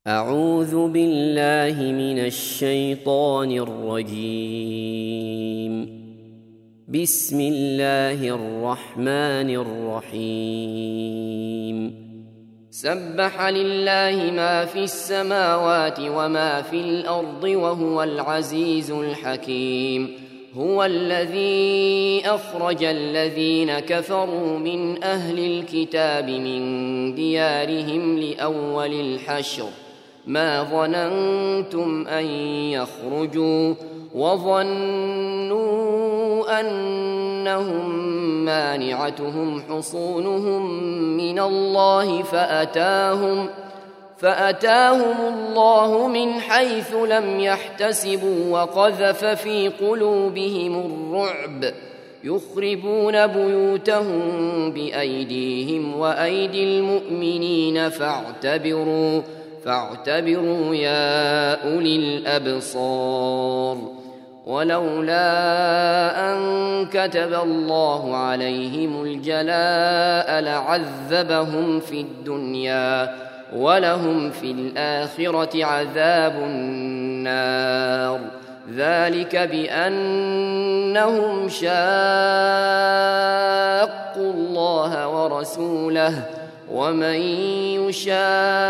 أعوذ بالله من الشيطان الرجيم. بسم الله الرحمن الرحيم. سبح لله ما في السماوات وما في الأرض وهو العزيز الحكيم. هو الذي أخرج الذين كفروا من أهل الكتاب من ديارهم لأول الحشر ما ظننتم أن يخرجوا وظنوا أنهم مانعتهم حصونهم من الله فأتاهم الله من حيث لم يحتسبوا وقذف في قلوبهم الرعب يخربون بيوتهم بأيديهم وأيدي المؤمنين فاعتبروا يا أولي الأبصار. ولولا أن كتب الله عليهم الجلاء لعذبهم في الدنيا ولهم في الآخرة عذاب النار. ذلك بأنهم شاقوا الله ورسوله ومن يشاق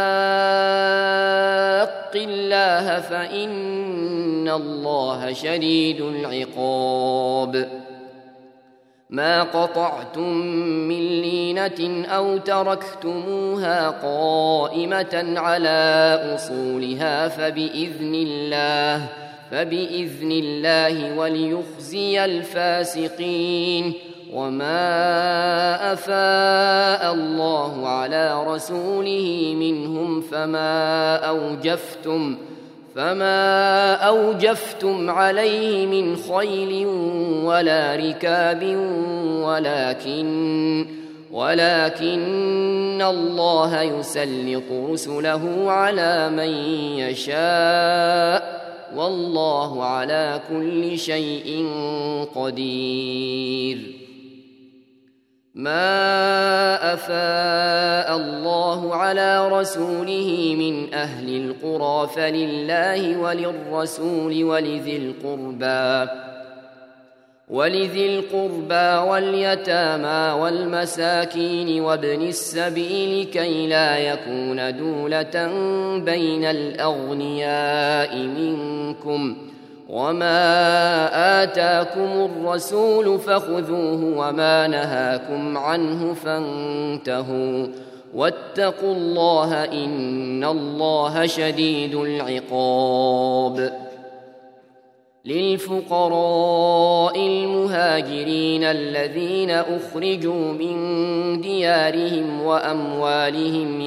الله فإن الله شديد العقاب. ما قطعتم من لينة أو تركتموها قائمة على أصولها فبإذن الله وليخزي الفاسقين. وما أفاء الله على رسوله منهم فما أوجفتم عليه من خيل ولا ركاب ولكن الله يسلط رسله على من يشاء والله على كل شيء قدير. ما أفاء الله على رسوله من أهل القرى فلله وللرسول ولذي القربى واليتامى والمساكين وابن السبيل كي لا يكون دولة بين الأغنياء منكم. وما آتاكم الرسول فخذوه وما نهاكم عنه فانتهوا واتقوا الله إن الله شديد العقاب. للفقراء المهاجرين الذين أخرجوا من ديارهم وأموالهم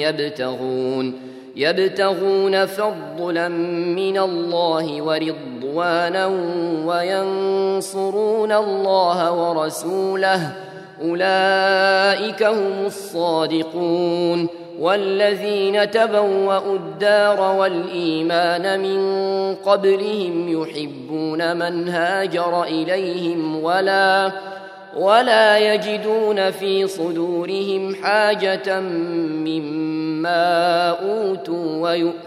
يبتغون فضلا من الله ورضوانا وينصرون الله ورسوله أولئك هم الصادقون. والذين تبوأوا الدار والإيمان من قبلهم يحبون من هاجر إليهم ولا يجدون في صدورهم حاجة مما أوتوا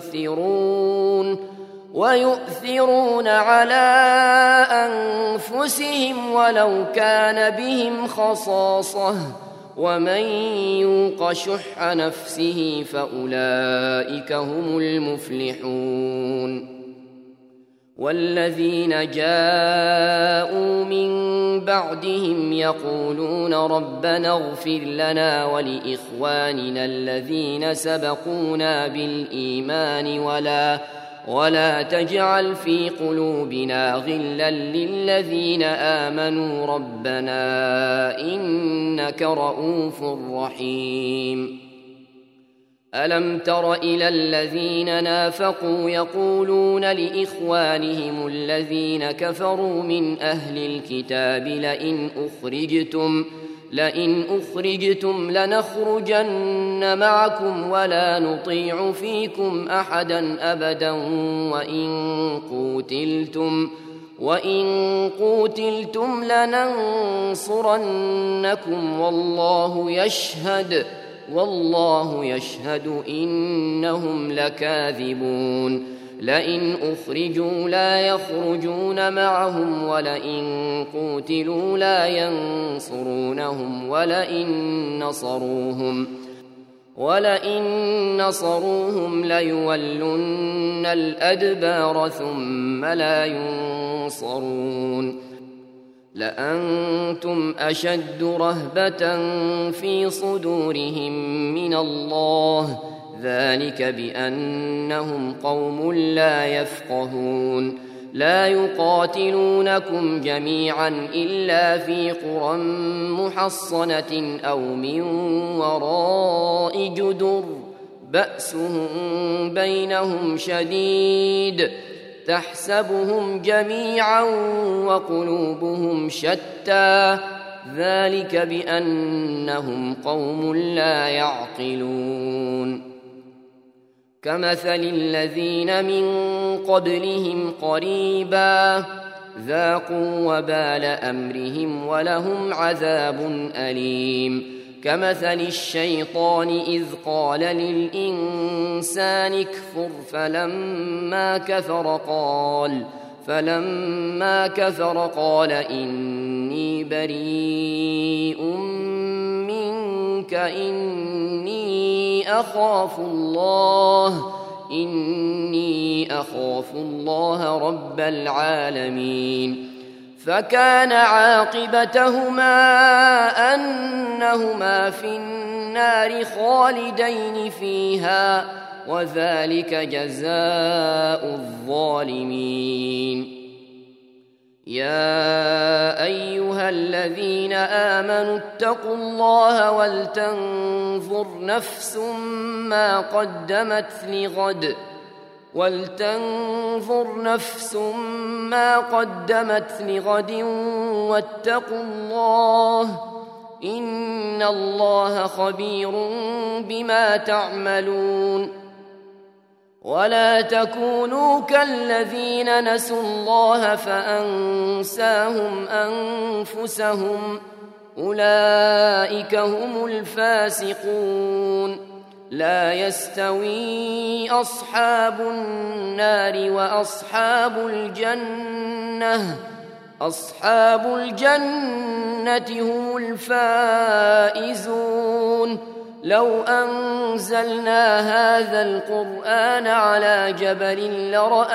ويؤثرون على أنفسهم ولو كان بهم خصاصة ومن يوق شح نفسه فأولئك هم المفلحون. والذين جاءوا من بعدهم يقولون ربنا اغفر لنا ولإخواننا الذين سبقونا بالإيمان ولا تجعل في قلوبنا غلا للذين آمنوا ربنا إنك رؤوف رحيم. ألم تر إلى الذين نافقوا يقولون لإخوانهم الذين كفروا من أهل الكتاب لئن أخرجتم لنخرجن معكم ولا نطيع فيكم أحدا أبدا وإن قوتلتم لننصرنكم والله يشهد والله يشهد إنهم لكاذبون لئن أخرجوا لا يخرجون معهم ولئن قوتلوا لا ينصرونهم ولئن نصروهم ليولن الأدبار ثم لا ينصرون لأنتم أشد رهبة في صدورهم من الله ذلك بأنهم قوم لا يفقهون لا يقاتلونكم جميعا إلا في قرى محصنة أو من وراء جدر بأسهم بينهم شديد تحسبهم جميعا وقلوبهم شتى ذلك بأنهم قوم لا يعقلون كمثل الذين من قبلهم قريبا ذاقوا وبال أمرهم ولهم عذاب أليم كمثل الشيطان إذ قال للإنسان اكفر فلما كفر قال إني بريء منك إني أخاف الله رب العالمين فكان عاقبتهما أنهما في النار خالدين فيها وذلك جزاء الظالمين يا أيها الذين آمنوا اتقوا الله ولتنظر نفس ما قدمت لغد واتقوا الله إن الله خبير بما تعملون ولا تكونوا كالذين نسوا الله فأنساهم أنفسهم أولئك هم الفاسقون لا يستوي أصحاب النار وأصحاب الجنة هم الفائزون لو أنزلنا هذا القرآن على جبل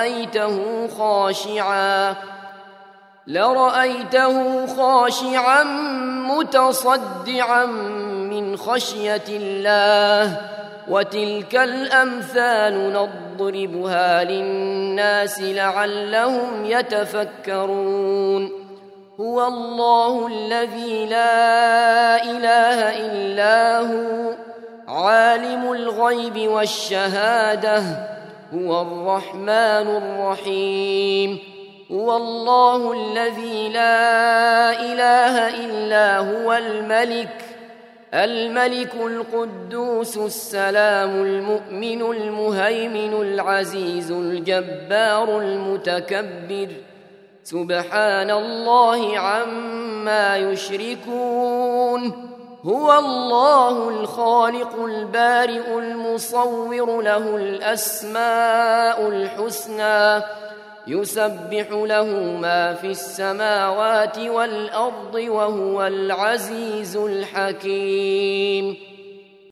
لرأيته خاشعا متصدعا من خشية الله وتلك الأمثال نضربها للناس لعلهم يتفكرون هو الله الذي لا إله إلا هو عالم الغيب والشهادة هو الرحمن الرحيم هو الله الذي لا إله إلا هو الملك القدوس السلام المؤمن المهيمن العزيز الجبار المتكبر سبحان الله عما يشركون هو الله الخالق البارئ المصور له الأسماء الحسنى يسبح له ما في السماوات والأرض وهو العزيز الحكيم